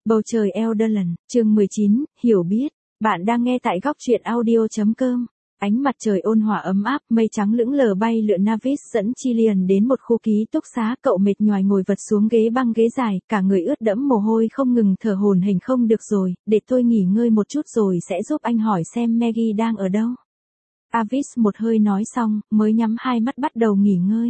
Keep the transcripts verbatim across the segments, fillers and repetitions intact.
Bầu trời Elderland, chương mười chín, hiểu biết. Bạn đang nghe tại góc truyện audio.com. Ánh mặt trời ôn hòa ấm áp, mây trắng lững lờ bay lượn. Navis dẫn Chilean đến một khu ký túc xá. Cậu mệt nhoài ngồi vật xuống ghế băng ghế dài, cả người ướt đẫm mồ hôi không ngừng thở hổn hển. Không được rồi, để tôi nghỉ ngơi một chút rồi sẽ giúp anh hỏi xem Maggie đang ở đâu. Avis một hơi nói xong, mới nhắm hai mắt bắt đầu nghỉ ngơi.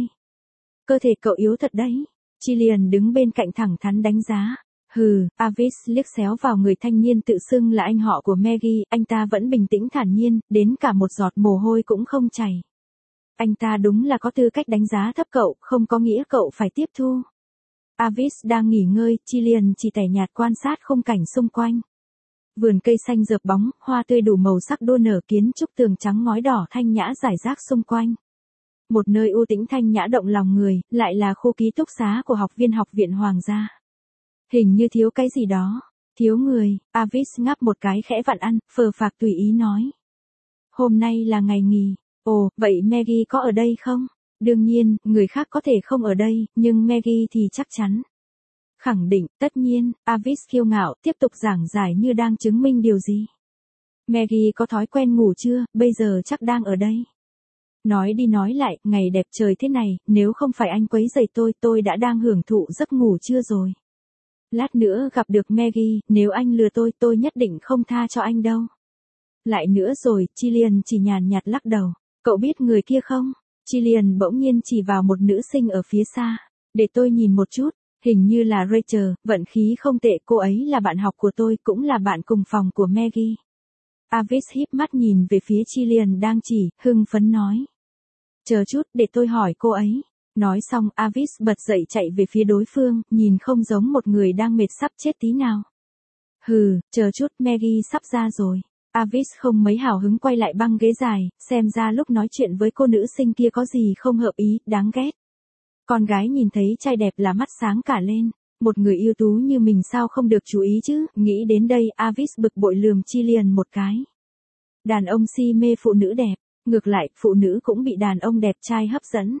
Cơ thể cậu yếu thật đấy. Chilean đứng bên cạnh thẳng thắn đánh giá. Hừ, Avis liếc xéo vào người thanh niên tự xưng là anh họ của Maggie, anh ta vẫn bình tĩnh thản nhiên, đến cả một giọt mồ hôi cũng không chảy. Anh ta đúng là có tư cách đánh giá thấp cậu, không có nghĩa cậu phải tiếp thu. Avis đang nghỉ ngơi, Chilean chỉ tẻ nhạt quan sát khung cảnh xung quanh. Vườn cây xanh rợp bóng, hoa tươi đủ màu sắc đua nở, kiến trúc tường trắng ngói đỏ thanh nhã rải rác xung quanh. Một nơi u tĩnh thanh nhã động lòng người, lại là khu ký túc xá của học viên học viện Hoàng gia. Hình như thiếu cái gì đó. Thiếu người, Avis ngáp một cái khẽ vặn ăn, phờ phạc tùy ý nói. Hôm nay là ngày nghỉ. Ồ, vậy Maggie có ở đây không? Đương nhiên, người khác có thể không ở đây, nhưng Maggie thì chắc chắn. Khẳng định, tất nhiên, Avis kiêu ngạo, tiếp tục giảng giải như đang chứng minh điều gì. Maggie có thói quen ngủ chưa, bây giờ chắc đang ở đây. Nói đi nói lại, ngày đẹp trời thế này, nếu không phải anh quấy rầy tôi, tôi đã đang hưởng thụ giấc ngủ trưa rồi. Lát nữa gặp được Maggie, nếu anh lừa tôi, tôi nhất định không tha cho anh đâu. Lại nữa rồi, Chilean chỉ nhàn nhạt lắc đầu. Cậu biết người kia không? Chilean bỗng nhiên chỉ vào một nữ sinh ở phía xa. Để tôi nhìn một chút, hình như là Rachel, vận khí không tệ, cô ấy là bạn học của tôi, cũng là bạn cùng phòng của Maggie. Avis híp mắt nhìn về phía Chilean đang chỉ, hưng phấn nói. Chờ chút, để tôi hỏi cô ấy. Nói xong, Avis bật dậy chạy về phía đối phương, nhìn không giống một người đang mệt sắp chết tí nào. Hừ, chờ chút, Maggie sắp ra rồi. Avis không mấy hào hứng quay lại băng ghế dài, xem ra lúc nói chuyện với cô nữ sinh kia có gì không hợp ý, đáng ghét. Con gái nhìn thấy trai đẹp là mắt sáng cả lên. Một người ưu tú như mình sao không được chú ý chứ, nghĩ đến đây, Avis bực bội lườm Chilean một cái. Đàn ông si mê phụ nữ đẹp, ngược lại, phụ nữ cũng bị đàn ông đẹp trai hấp dẫn.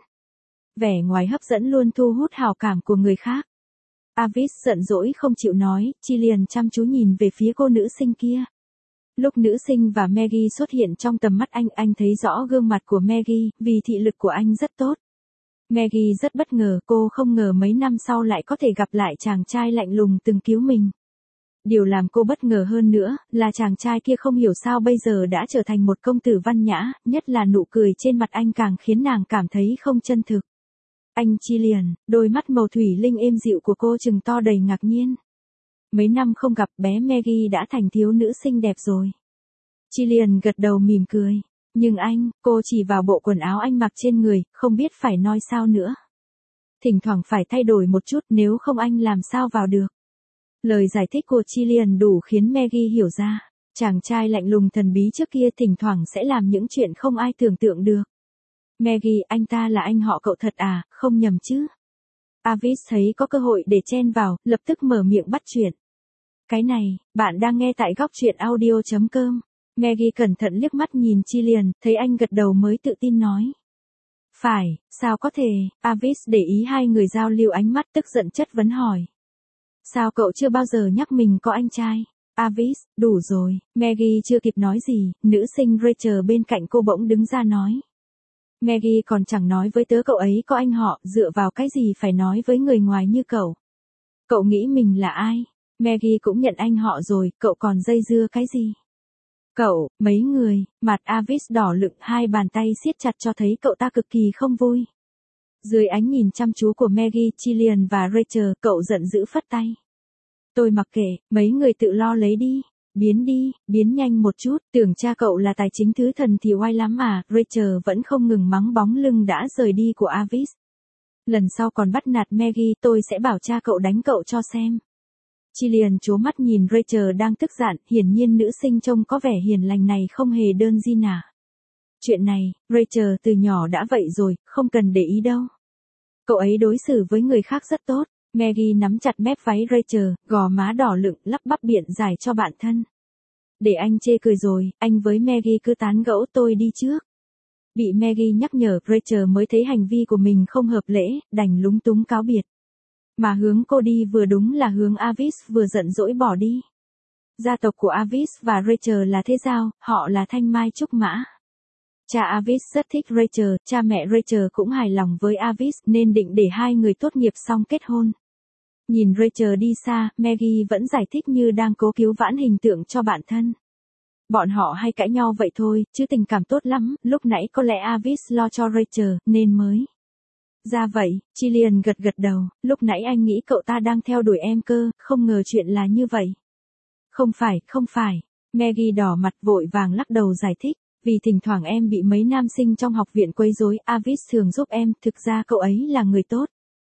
Vẻ ngoài hấp dẫn luôn thu hút hào cảm của người khác. Avis giận dỗi không chịu nói, Chilean chăm chú nhìn về phía cô nữ sinh kia. Lúc nữ sinh và Maggie xuất hiện trong tầm mắt anh, anh thấy rõ gương mặt của Maggie, vì thị lực của anh rất tốt. Maggie rất bất ngờ, cô không ngờ mấy năm sau lại có thể gặp lại chàng trai lạnh lùng từng cứu mình. Điều làm cô bất ngờ hơn nữa, là chàng trai kia không hiểu sao bây giờ đã trở thành một công tử văn nhã, nhất là nụ cười trên mặt anh càng khiến nàng cảm thấy không chân thực. Anh Chilean, đôi mắt màu thủy linh êm dịu của cô trừng to đầy ngạc nhiên. Mấy năm không gặp, bé Maggie đã thành thiếu nữ xinh đẹp rồi. Chilean gật đầu mỉm cười. Nhưng anh, cô chỉ vào bộ quần áo anh mặc trên người, không biết phải nói sao nữa. Thỉnh thoảng phải thay đổi một chút, nếu không anh làm sao vào được. Lời giải thích của Chilean đủ khiến Maggie hiểu ra. Chàng trai lạnh lùng thần bí trước kia thỉnh thoảng sẽ làm những chuyện không ai tưởng tượng được. Maggie, anh ta là anh họ cậu thật à, không nhầm chứ? Avis thấy có cơ hội để chen vào, lập tức mở miệng bắt chuyện. Cái này, bạn đang nghe tại góc truyện audio.com. Maggie cẩn thận liếc mắt nhìn Chilean, thấy anh gật đầu mới tự tin nói. Phải, sao có thể? Avis để ý hai người giao lưu ánh mắt, tức giận chất vấn hỏi. Sao cậu chưa bao giờ nhắc mình có anh trai? Avis, đủ rồi. Maggie chưa kịp nói gì, nữ sinh Rachel bên cạnh cô bỗng đứng ra nói. Maggie còn chẳng nói với tớ cậu ấy có anh họ, dựa vào cái gì phải nói với người ngoài như cậu. Cậu nghĩ mình là ai? Maggie cũng nhận anh họ rồi, cậu còn dây dưa cái gì? Cậu, mấy người, mặt Avis đỏ lựng, hai bàn tay siết chặt cho thấy cậu ta cực kỳ không vui. Dưới ánh nhìn chăm chú của Maggie, Chilean và Rachel, cậu giận dữ phất tay. Tôi mặc kệ, mấy người tự lo lấy đi. Biến đi, biến nhanh một chút, tưởng cha cậu là tài chính thứ thần thì oai lắm mà. Rachel vẫn không ngừng mắng bóng lưng đã rời đi của Avis. Lần sau còn bắt nạt Maggie, tôi sẽ bảo cha cậu đánh cậu cho xem. Chilean trố mắt nhìn Rachel đang tức giận, hiển nhiên nữ sinh trông có vẻ hiền lành này không hề đơn di nả. Chuyện này, Rachel từ nhỏ đã vậy rồi, không cần để ý đâu. Cậu ấy đối xử với người khác rất tốt. Maggie nắm chặt mép váy Rachel, gò má đỏ lựng, lắp bắp biện giải cho bạn thân. Để anh chê cười rồi, anh với Maggie cứ tán gẫu, tôi đi trước. Bị Maggie nhắc nhở, Rachel mới thấy hành vi của mình không hợp lễ, đành lúng túng cáo biệt. Mà hướng cô đi vừa đúng là hướng Avis vừa giận dỗi bỏ đi. Gia tộc của Avis và Rachel là thế giao, họ là thanh mai trúc mã. Cha Avis rất thích Rachel, cha mẹ Rachel cũng hài lòng với Avis nên định để hai người tốt nghiệp xong kết hôn. Nhìn Rachel đi xa, Maggie vẫn giải thích như đang cố cứu vãn hình tượng cho bản thân. Bọn họ hay cãi nhau vậy thôi, chứ tình cảm tốt lắm, lúc nãy có lẽ Avis lo cho Rachel, nên mới. Ra vậy, Gillian gật gật đầu, lúc nãy anh nghĩ cậu ta đang theo đuổi em cơ, không ngờ chuyện là như vậy. Không phải, không phải. Maggie đỏ mặt vội vàng lắc đầu giải thích, vì thỉnh thoảng em bị mấy nam sinh trong học viện quấy rối, Avis thường giúp em, thực ra cậu ấy là người tốt.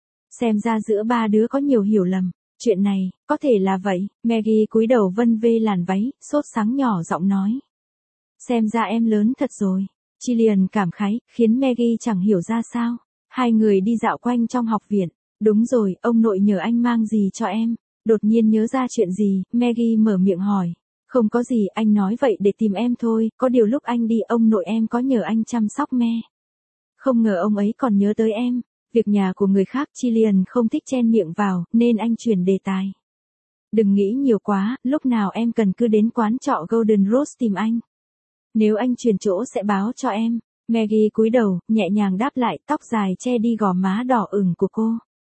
Xem ra giữa ba đứa có nhiều hiểu lầm. Chuyện này, có thể là vậy. Maggie cúi đầu vân vê làn váy, sốt sắng nhỏ giọng nói. Xem ra em lớn thật rồi. Gillian cảm khái, khiến Maggie chẳng hiểu ra sao. Hai người đi dạo quanh trong học viện. Đúng rồi, ông nội nhờ anh mang gì cho em. Đột nhiên nhớ ra chuyện gì, Maggie mở miệng hỏi. Không có gì, anh nói vậy để tìm em thôi, có điều lúc anh đi ông nội em có nhờ anh chăm sóc me. Không ngờ ông ấy còn nhớ tới em. Việc nhà của người khác Gillian không thích chen miệng vào, nên anh chuyển đề tài. Đừng nghĩ nhiều quá, lúc nào em cần cứ đến quán trọ Golden Rose tìm anh. Nếu anh chuyển chỗ sẽ báo cho em. Maggie cúi đầu, nhẹ nhàng đáp lại, tóc dài che đi gò má đỏ ửng của cô.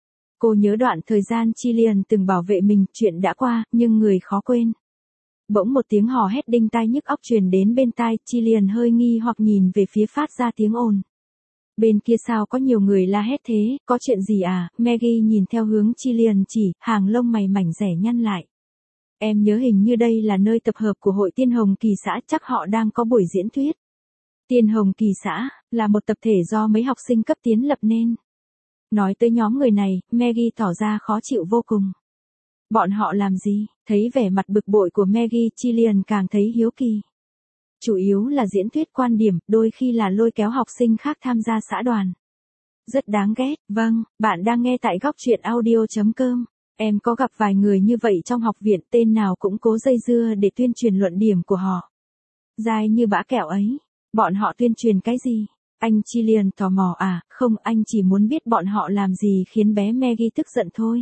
Cô nhớ đoạn thời gian Gillian từng bảo vệ mình, chuyện đã qua, nhưng người khó quên. Bỗng một tiếng hò hét đinh tai nhức óc truyền đến bên tai, Gillian hơi nghi hoặc nhìn về phía phát ra tiếng ồn. Bên kia sao có nhiều người la hét thế, có chuyện gì à? Maggie nhìn theo hướng Gillian chỉ, hàng lông mày mảnh rẻ nhăn lại. Em nhớ hình như đây là nơi tập hợp của hội Tiên Hồng Kỳ xã, chắc họ đang có buổi diễn thuyết. Tiên Hồng Kỳ xã, là một tập thể do mấy học sinh cấp tiến lập nên. Nói tới nhóm người này, Maggie tỏ ra khó chịu vô cùng. Bọn họ làm gì? Thấy vẻ mặt bực bội của Maggie, Gillian càng thấy hiếu kỳ. Chủ yếu là diễn thuyết quan điểm, đôi khi là lôi kéo học sinh khác tham gia xã đoàn. Rất đáng ghét. Vâng, bạn đang nghe tại góc truyện audio chấm com. Em có gặp vài người như vậy trong học viện, tên nào cũng cố dây dưa để tuyên truyền luận điểm của họ. Dai như bã kẹo ấy. Bọn họ tuyên truyền cái gì? Anh Gillian tò mò à? Không, anh chỉ muốn biết bọn họ làm gì khiến bé Maggie tức giận thôi.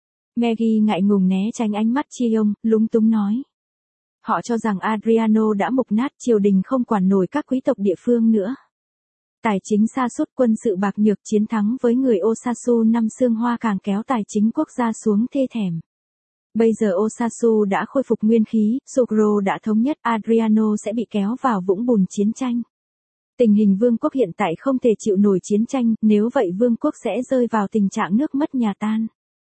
Maggie ngại ngùng né tránh ánh mắt Chiong, lúng túng nói. Họ cho rằng Adriano đã mục nát, triều đình không quản nổi các quý tộc địa phương nữa. Tài chính sa sút, quân sự bạc nhược, chiến thắng với người Osasu năm xương hoa càng kéo tài chính quốc gia xuống thê thảm. Bây giờ Osasu đã khôi phục nguyên khí, Sugro đã thống nhất, Adriano sẽ bị kéo vào vũng bùn chiến tranh. Tình hình vương quốc hiện tại không thể chịu nổi chiến tranh, nếu vậy vương quốc sẽ rơi vào tình trạng nước mất nhà tan.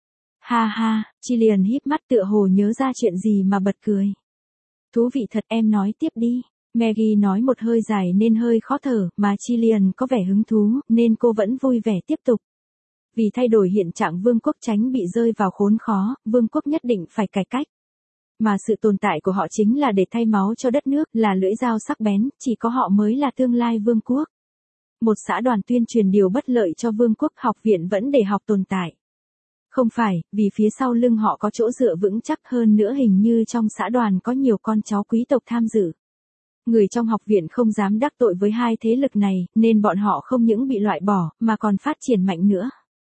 Ha ha, Gillian híp mắt tựa hồ nhớ ra chuyện gì mà bật cười. Thú vị thật, em nói tiếp đi. Maggie nói một hơi dài nên hơi khó thở, mà Gillian có vẻ hứng thú, nên cô vẫn vui vẻ tiếp tục. Vì thay đổi hiện trạng vương quốc tránh bị rơi vào khốn khó, vương quốc nhất định phải cải cách. Mà sự tồn tại của họ chính là để thay máu cho đất nước, là lưỡi dao sắc bén, chỉ có họ mới là tương lai vương quốc. Một xã đoàn tuyên truyền điều bất lợi cho vương quốc, học viện vẫn để học tồn tại. Không phải, vì phía sau lưng họ có chỗ dựa vững chắc, hơn nữa hình như trong xã đoàn có nhiều con cháu quý tộc tham dự. Người trong học viện không dám đắc tội với hai thế lực này, nên bọn họ không những bị loại bỏ, mà còn phát triển mạnh nữa.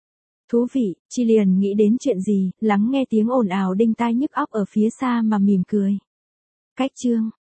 Thú vị, Gillian nghĩ đến chuyện gì, lắng nghe tiếng ồn ào đinh tai nhức óc ở phía xa mà mỉm cười. Cách chương